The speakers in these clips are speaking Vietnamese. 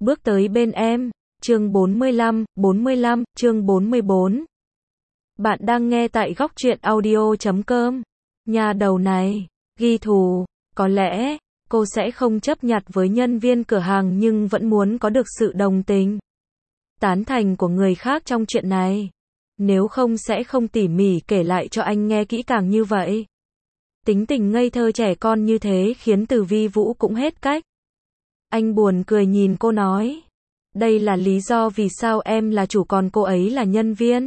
bước tới bên em. Chương 45, chương 44. Bạn đang nghe tại góc truyện audio.com. Nhà đầu này, ghi thù, có lẽ, cô sẽ không chấp nhặt với nhân viên cửa hàng nhưng vẫn muốn có được sự đồng tình, tán thành của người khác trong chuyện này. Nếu không sẽ không tỉ mỉ kể lại cho anh nghe kỹ càng như vậy. Tính tình ngây thơ trẻ con như thế khiến Từ Vi Vũ cũng hết cách. Anh buồn cười nhìn cô nói. Đây là lý do vì sao em là chủ còn cô ấy là nhân viên.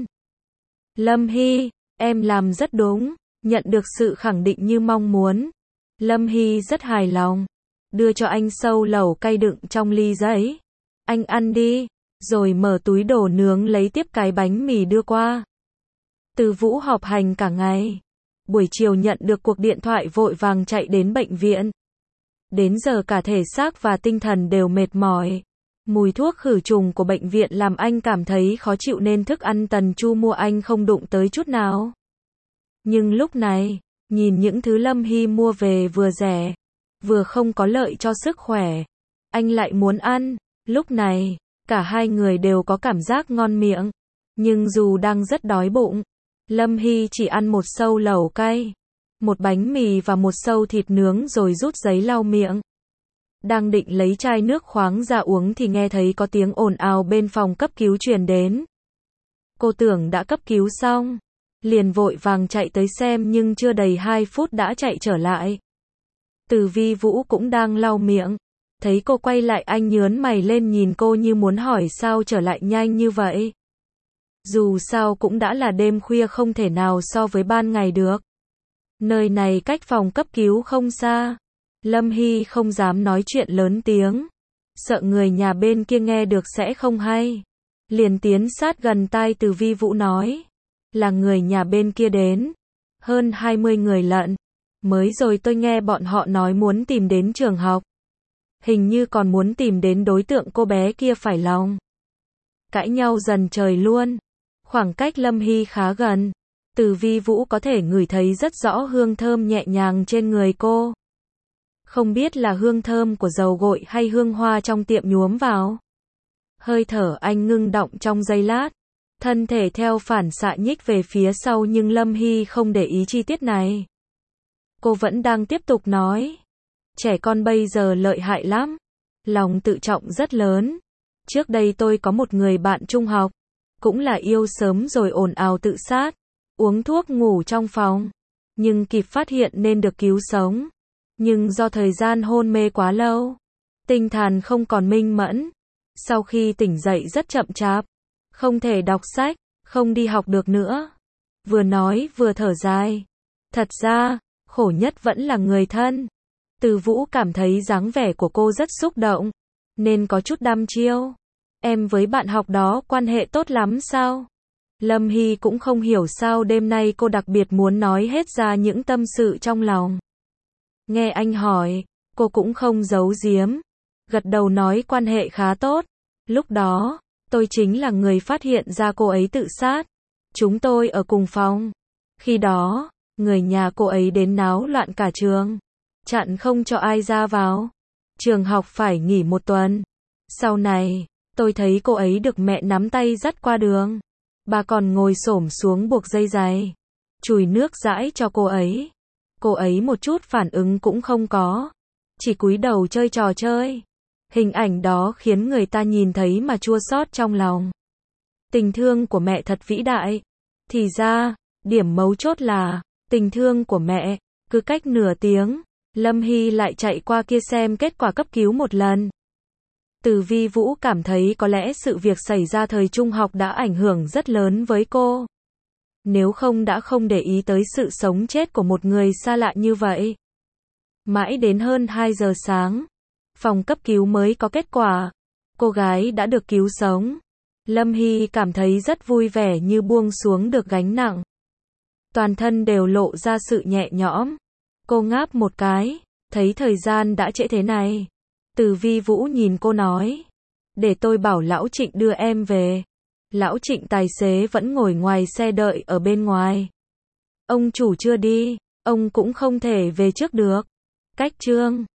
Lâm Hy, em làm rất đúng, nhận được sự khẳng định như mong muốn. Lâm Hy rất hài lòng, đưa cho anh sâu lẩu cay đựng trong ly giấy. Anh ăn đi, rồi mở túi đồ nướng lấy tiếp cái bánh mì đưa qua. Từ Vũ họp hành cả ngày. Buổi chiều nhận được cuộc điện thoại vội vàng chạy đến bệnh viện. Đến giờ cả thể xác và tinh thần đều mệt mỏi. Mùi thuốc khử trùng của bệnh viện làm anh cảm thấy khó chịu nên thức ăn Tần Chu mua anh không đụng tới chút nào. Nhưng lúc này, nhìn những thứ Lâm Hy mua về vừa rẻ, vừa không có lợi cho sức khỏe, anh lại muốn ăn. Lúc này, cả hai người đều có cảm giác ngon miệng. Nhưng dù đang rất đói bụng, Lâm Hy chỉ ăn một sâu lẩu cay, một bánh mì và một sâu thịt nướng rồi rút giấy lau miệng. Đang định lấy chai nước khoáng ra uống thì nghe thấy có tiếng ồn ào bên phòng cấp cứu truyền đến. Cô tưởng đã cấp cứu xong, liền vội vàng chạy tới xem nhưng chưa đầy 2 phút đã chạy trở lại. Từ Vi Vũ cũng đang lau miệng, thấy cô quay lại anh nhớn mày lên nhìn cô như muốn hỏi sao trở lại nhanh như vậy. Dù sao cũng đã là đêm khuya không thể nào so với ban ngày được. Nơi này cách phòng cấp cứu không xa. Lâm Hy không dám nói chuyện lớn tiếng, sợ người nhà bên kia nghe được sẽ không hay. Liền tiến sát gần tai Từ Vi Vũ nói, là người nhà bên kia đến, hơn 20 người lận. Mới rồi tôi nghe bọn họ nói muốn tìm đến trường học. Hình như còn muốn tìm đến đối tượng cô bé kia phải lòng. Cãi nhau dần trời luôn. Khoảng cách Lâm Hy khá gần. Từ Vi Vũ có thể ngửi thấy rất rõ hương thơm nhẹ nhàng trên người cô. Không biết là hương thơm của dầu gội hay hương hoa trong tiệm nhuốm vào. Hơi thở anh ngưng động trong giây lát. Thân thể theo phản xạ nhích về phía sau nhưng Lâm Hy không để ý chi tiết này. Cô vẫn đang tiếp tục nói. Trẻ con bây giờ lợi hại lắm. Lòng tự trọng rất lớn. Trước đây tôi có một người bạn trung học. Cũng là yêu sớm rồi ồn ào tự sát. Uống thuốc ngủ trong phòng. Nhưng kịp phát hiện nên được cứu sống. Nhưng do thời gian hôn mê quá lâu, tinh thần không còn minh mẫn. Sau khi tỉnh dậy rất chậm chạp, không thể đọc sách, không đi học được nữa. Vừa nói vừa thở dài. Thật ra, khổ nhất vẫn là người thân. Từ Vũ cảm thấy dáng vẻ của cô rất xúc động, nên có chút đăm chiêu. Em với bạn học đó quan hệ tốt lắm sao? Lâm Hy cũng không hiểu sao đêm nay cô đặc biệt muốn nói hết ra những tâm sự trong lòng. Nghe anh hỏi, cô cũng không giấu giếm. Gật đầu nói quan hệ khá tốt. Lúc đó, tôi chính là người phát hiện ra cô ấy tự sát. Chúng tôi ở cùng phòng. Khi đó, người nhà cô ấy đến náo loạn cả trường. Chặn không cho ai ra vào. Trường học phải nghỉ 1 tuần. Sau này, tôi thấy cô ấy được mẹ nắm tay dắt qua đường. Bà còn ngồi xổm xuống buộc dây giày. Chùi nước dãi cho cô ấy. Cô ấy một chút phản ứng cũng không có. Chỉ cúi đầu chơi trò chơi. Hình ảnh đó khiến người ta nhìn thấy mà chua xót trong lòng. Tình thương của mẹ thật vĩ đại. Thì ra, điểm mấu chốt là, tình thương của mẹ, cứ cách nửa tiếng, Lâm Hy lại chạy qua kia xem kết quả cấp cứu một lần. Từ Vi Vũ cảm thấy có lẽ sự việc xảy ra thời trung học đã ảnh hưởng rất lớn với cô. Nếu không đã không để ý tới sự sống chết của một người xa lạ như vậy. Mãi đến hơn 2 giờ sáng, phòng cấp cứu mới có kết quả. Cô gái đã được cứu sống. Lâm Hy cảm thấy rất vui vẻ như buông xuống được gánh nặng. Toàn thân đều lộ ra sự nhẹ nhõm. Cô ngáp một cái, thấy thời gian đã trễ thế này. Từ Vi Vũ nhìn cô nói. Để tôi bảo Lão Trịnh đưa em về. Lão Trịnh tài xế vẫn ngồi ngoài xe đợi ở bên ngoài. Ông chủ chưa đi, ông cũng không thể về trước được. Cách chương